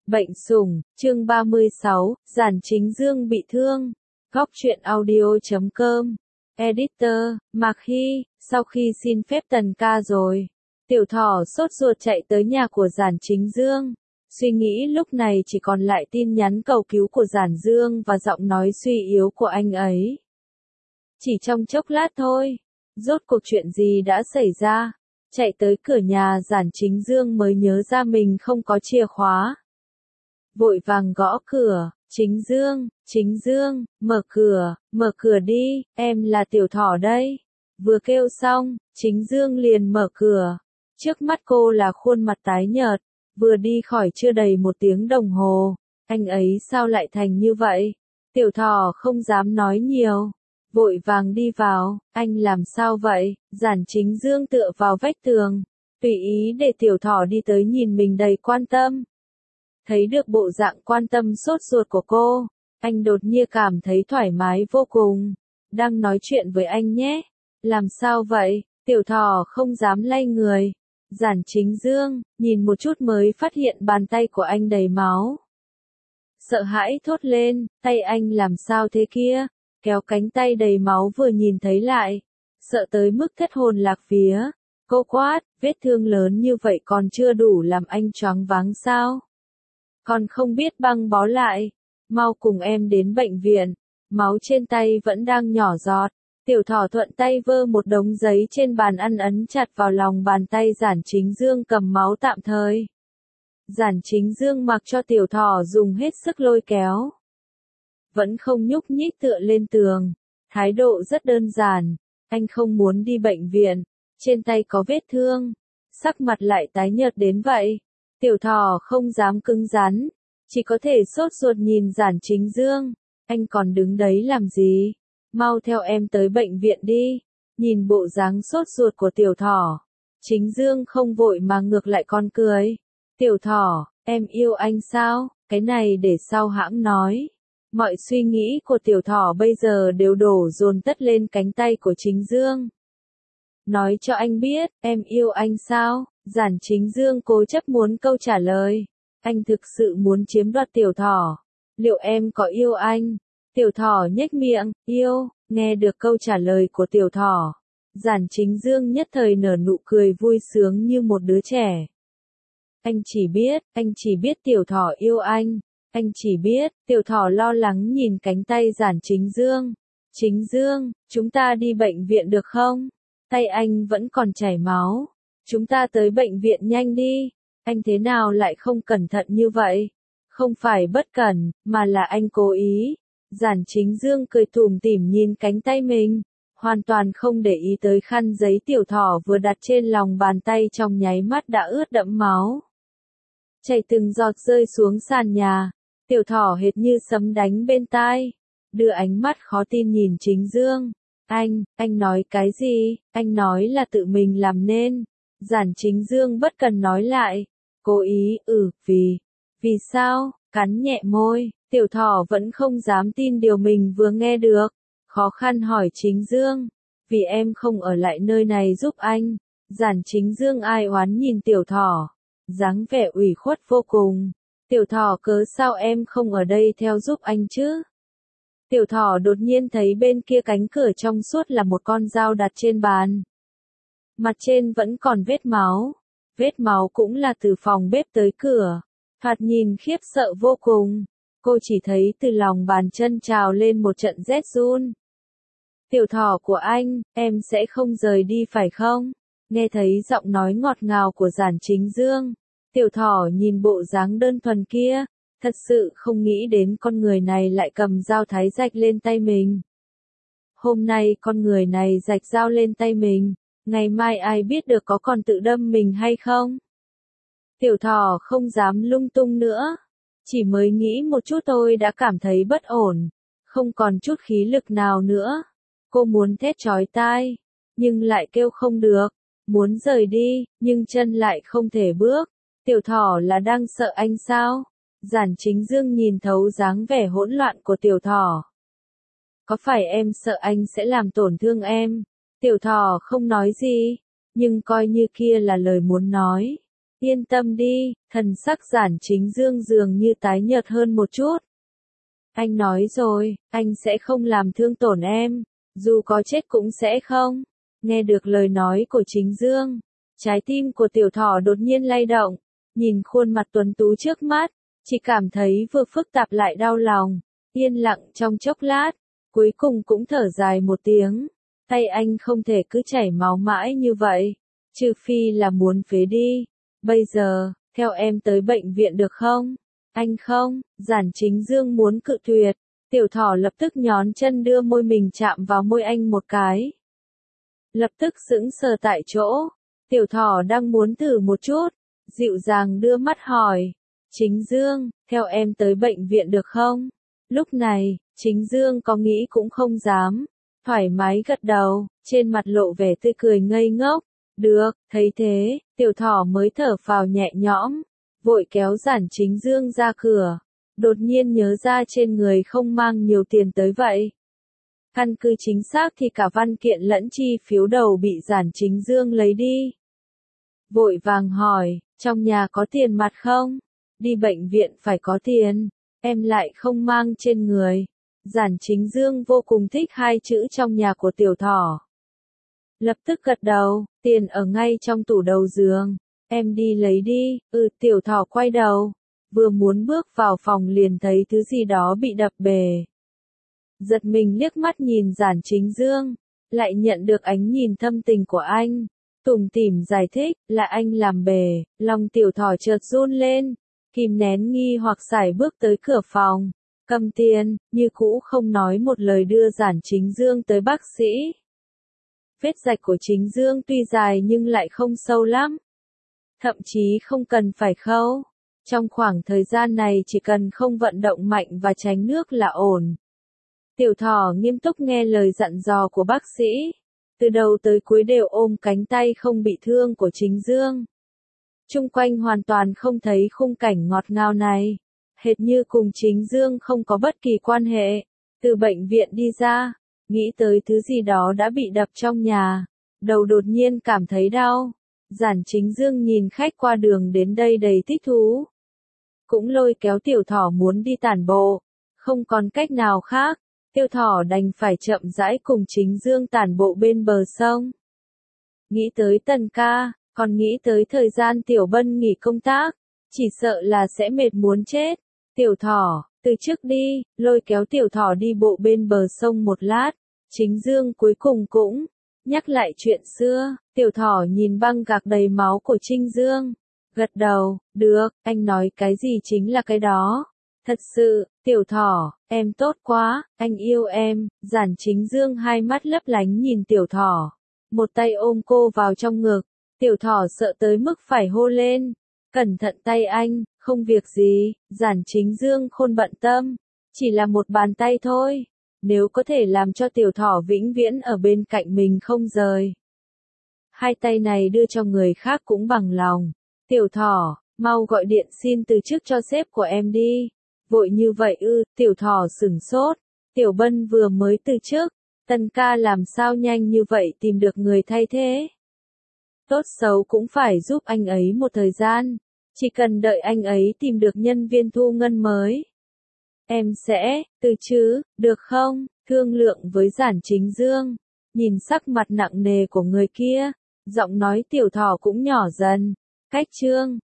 Bệnh sủng, chương 36, Giản Chính Dương bị thương. Góc truyện audio.com. Editor, Mạc Hy, sau khi xin phép Tần ca rồi. Tiểu Thỏ sốt ruột chạy tới nhà của Giản Chính Dương. Suy nghĩ lúc này chỉ còn lại tin nhắn cầu cứu của Giản Dương và giọng nói suy yếu của anh ấy. Chỉ trong chốc lát thôi. Rốt cuộc chuyện gì đã xảy ra? Chạy tới cửa nhà Giản Chính Dương mới nhớ ra mình không có chìa khóa. Vội vàng gõ cửa, Chính Dương, mở cửa đi, em là Tiểu Thỏ đây. Vừa kêu xong, Chính Dương liền mở cửa. Trước mắt cô là khuôn mặt tái nhợt, vừa đi khỏi chưa đầy 1 tiếng đồng hồ. Anh ấy sao lại thành như vậy? Tiểu Thỏ không dám nói nhiều. Vội vàng đi vào, anh làm sao vậy? Giản Chính Dương tựa vào vách tường, tùy ý để Tiểu Thỏ đi tới nhìn mình đầy quan tâm. Thấy được bộ dạng quan tâm sốt ruột của cô, anh đột nhiên cảm thấy thoải mái vô cùng. Đang nói chuyện với anh nhé. Làm sao vậy? Tiểu Thỏ không dám lay người. Giản Chính Dương, nhìn một chút mới phát hiện bàn tay của anh đầy máu. Sợ hãi thốt lên, tay anh làm sao thế kia? Kéo cánh tay đầy máu vừa nhìn thấy lại. Sợ tới mức thất hồn lạc vía. Cô quát, vết thương lớn như vậy còn chưa đủ làm anh choáng váng sao? Còn không biết băng bó lại. Mau cùng em đến bệnh viện. Máu trên tay vẫn đang nhỏ giọt. Tiểu Thỏ thuận tay vơ một đống giấy trên bàn ăn ấn chặt vào lòng bàn tay Giản Chính Dương cầm máu tạm thời. Giản Chính Dương mặc cho Tiểu Thỏ dùng hết sức lôi kéo. Vẫn không nhúc nhích tựa lên tường. Thái độ rất đơn giản. Anh không muốn đi bệnh viện. Trên tay có vết thương. Sắc mặt lại tái nhợt đến vậy. Tiểu Thỏ không dám cứng rắn. Chỉ có thể sốt ruột nhìn Giản Chính Dương. Anh còn đứng đấy làm gì? Mau theo em tới bệnh viện đi. Nhìn bộ dáng sốt ruột của Tiểu Thỏ. Chính Dương không vội mà ngược lại con cười. Tiểu Thỏ, em yêu anh sao? Cái này để sau hãng nói. Mọi suy nghĩ của Tiểu Thỏ bây giờ đều đổ dồn tất lên cánh tay của Chính Dương. Nói cho anh biết, em yêu anh sao? Giản Chính Dương cố chấp muốn câu trả lời. Anh thực sự muốn chiếm đoạt Tiểu Thỏ. Liệu em có yêu anh? Tiểu Thỏ nhếch miệng, yêu. Nghe được câu trả lời của Tiểu Thỏ. Giản Chính Dương nhất thời nở nụ cười vui sướng như một đứa trẻ. Anh chỉ biết Tiểu Thỏ yêu anh. Anh chỉ biết, Tiểu Thỏ lo lắng nhìn cánh tay Giản Chính Dương. Chính Dương, chúng ta đi bệnh viện được không? Tay anh vẫn còn chảy máu. Chúng ta tới bệnh viện nhanh đi. Anh thế nào lại không cẩn thận như vậy? Không phải bất cẩn, mà là anh cố ý. Giản Chính Dương cười tủm tỉm nhìn cánh tay mình. Hoàn toàn không để ý tới khăn giấy Tiểu Thỏ vừa đặt trên lòng bàn tay trong nháy mắt đã ướt đẫm máu. Chảy từng giọt rơi xuống sàn nhà. Tiểu Thỏ hệt như sấm đánh bên tai. Đưa ánh mắt khó tin nhìn Chính Dương. Anh nói cái gì? Anh nói là tự mình làm nên. Giản Chính Dương bất cần nói lại. Cố ý, vì sao? Cắn nhẹ môi, Tiểu Thỏ vẫn không dám tin điều mình vừa nghe được. Khó khăn hỏi Chính Dương. Vì em không ở lại nơi này giúp anh. Giản Chính Dương ai oán nhìn Tiểu Thỏ. Dáng vẻ ủy khuất vô cùng. Tiểu Thỏ cớ sao em không ở đây theo giúp anh chứ? Tiểu Thỏ đột nhiên thấy bên kia cánh cửa trong suốt là một con dao đặt trên bàn. Mặt trên vẫn còn vết máu. Vết máu cũng là từ phòng bếp tới cửa. Thoạt nhìn khiếp sợ vô cùng. Cô chỉ thấy từ lòng bàn chân trào lên một trận rét run. Tiểu Thỏ của anh, em sẽ không rời đi phải không? Nghe thấy giọng nói ngọt ngào của Giản Chính Dương. Tiểu Thỏ nhìn bộ dáng đơn thuần kia. Thật sự không nghĩ đến con người này lại cầm dao thái rạch lên tay mình. Hôm nay con người này rạch dao lên tay mình. Ngày mai ai biết được có còn tự đâm mình hay không? Tiểu Thỏ không dám lung tung nữa. Chỉ mới nghĩ một chút thôi đã cảm thấy bất ổn. Không còn chút khí lực nào nữa. Cô muốn thét chói tai. Nhưng lại kêu không được. Muốn rời đi, nhưng chân lại không thể bước. Tiểu Thỏ là đang sợ anh sao? Giản Chính Dương nhìn thấu dáng vẻ hỗn loạn của Tiểu Thỏ. Có phải em sợ anh sẽ làm tổn thương em? Tiểu Thỏ không nói gì. Nhưng coi như kia là lời muốn nói. Yên tâm đi, thần sắc Giản Chính Dương dường như tái nhợt hơn một chút. Anh nói rồi, anh sẽ không làm thương tổn em, dù có chết cũng sẽ không. Nghe được lời nói của Chính Dương, trái tim của Tiểu Thỏ đột nhiên lay động, nhìn khuôn mặt tuấn tú trước mắt, chỉ cảm thấy vừa phức tạp lại đau lòng, yên lặng trong chốc lát, cuối cùng cũng thở dài một tiếng. Tay anh không thể cứ chảy máu mãi như vậy, trừ phi là muốn phế đi. Bây giờ, theo em tới bệnh viện được không? Anh không, Giản Chính Dương muốn cự tuyệt. Tiểu Thỏ lập tức nhón chân đưa môi mình chạm vào môi anh một cái. Lập tức sững sờ tại chỗ. Tiểu Thỏ đang muốn thử một chút, dịu dàng đưa mắt hỏi. Chính Dương, theo em tới bệnh viện được không? Lúc này, Chính Dương có nghĩ cũng không dám. Thoải mái gật đầu, trên mặt lộ vẻ tươi cười ngây ngốc. Được, thấy thế, Tiểu Thỏ mới thở phào nhẹ nhõm, vội kéo Giản Chính Dương ra cửa. Đột nhiên nhớ ra trên người không mang nhiều tiền tới vậy. Căn cứ chính xác thì cả văn kiện lẫn chi phiếu đầu bị Giản Chính Dương lấy đi. Vội vàng hỏi, trong nhà có tiền mặt không? Đi bệnh viện phải có tiền, em lại không mang trên người. Giản Chính Dương vô cùng thích hai chữ trong nhà của Tiểu Thỏ. Lập tức gật đầu, tiền ở ngay trong tủ đầu giường, em đi lấy đi. Tiểu Thỏ quay đầu, vừa muốn bước vào phòng liền thấy thứ gì đó bị đập bể. Giật mình liếc mắt nhìn Giản Chính Dương, lại nhận được ánh nhìn thâm tình của anh. Tủm tỉm giải thích, là anh làm bể. Lòng Tiểu Thỏ chợt run lên, kìm nén nghi hoặc sải bước tới cửa phòng, cầm tiền, như cũ không nói một lời đưa Giản Chính Dương tới bác sĩ. Vết rạch của Chính Dương tuy dài nhưng lại không sâu lắm. Thậm chí không cần phải khâu. Trong khoảng thời gian này chỉ cần không vận động mạnh và tránh nước là ổn. Tiểu Thỏ nghiêm túc nghe lời dặn dò của bác sĩ. Từ đầu tới cuối đều ôm cánh tay không bị thương của Chính Dương. Chung quanh hoàn toàn không thấy khung cảnh ngọt ngào này. Hệt như cùng Chính Dương không có bất kỳ quan hệ. Từ bệnh viện đi ra, nghĩ tới thứ gì đó đã bị đập trong nhà. Đầu đột nhiên cảm thấy đau. Giản Chính Dương nhìn khách qua đường đến đây đầy thích thú. Cũng lôi kéo Tiểu Thỏ muốn đi tản bộ. Không còn cách nào khác, Tiểu Thỏ đành phải chậm rãi cùng Chính Dương tản bộ bên bờ sông. Nghĩ tới Tần ca, còn nghĩ tới thời gian Tiểu Bân nghỉ công tác, chỉ sợ là sẽ mệt muốn chết. Tiểu Thỏ, từ trước đi, lôi kéo Tiểu Thỏ đi bộ bên bờ sông một lát. Chính Dương cuối cùng cũng nhắc lại chuyện xưa. Tiểu Thỏ nhìn băng gạc đầy máu của Trinh Dương, gật đầu, được, anh nói cái gì chính là cái đó. Thật sự, Tiểu Thỏ, em tốt quá, anh yêu em. Giản Chính Dương hai mắt lấp lánh nhìn Tiểu Thỏ, một tay ôm cô vào trong ngực. Tiểu Thỏ sợ tới mức phải hô lên, cẩn thận tay anh, không việc gì. Giản Chính Dương khôn bận tâm, chỉ là một bàn tay thôi. Nếu có thể làm cho Tiểu Thỏ vĩnh viễn ở bên cạnh mình không rời, hai tay này đưa cho người khác cũng bằng lòng. Tiểu Thỏ, mau gọi điện xin từ chức cho sếp của em đi. Vội như vậy ư? Tiểu Thỏ sửng sốt. Tiểu Bân vừa mới từ chức, Tần ca làm sao nhanh như vậy tìm được người thay thế? Tốt xấu cũng phải giúp anh ấy một thời gian, chỉ cần đợi anh ấy tìm được nhân viên thu ngân mới. Em sẽ từ chứ, được không? Thương lượng với Giản Chính Dương, nhìn sắc mặt nặng nề của người kia, giọng nói Tiểu Thỏ cũng nhỏ dần. Cách chương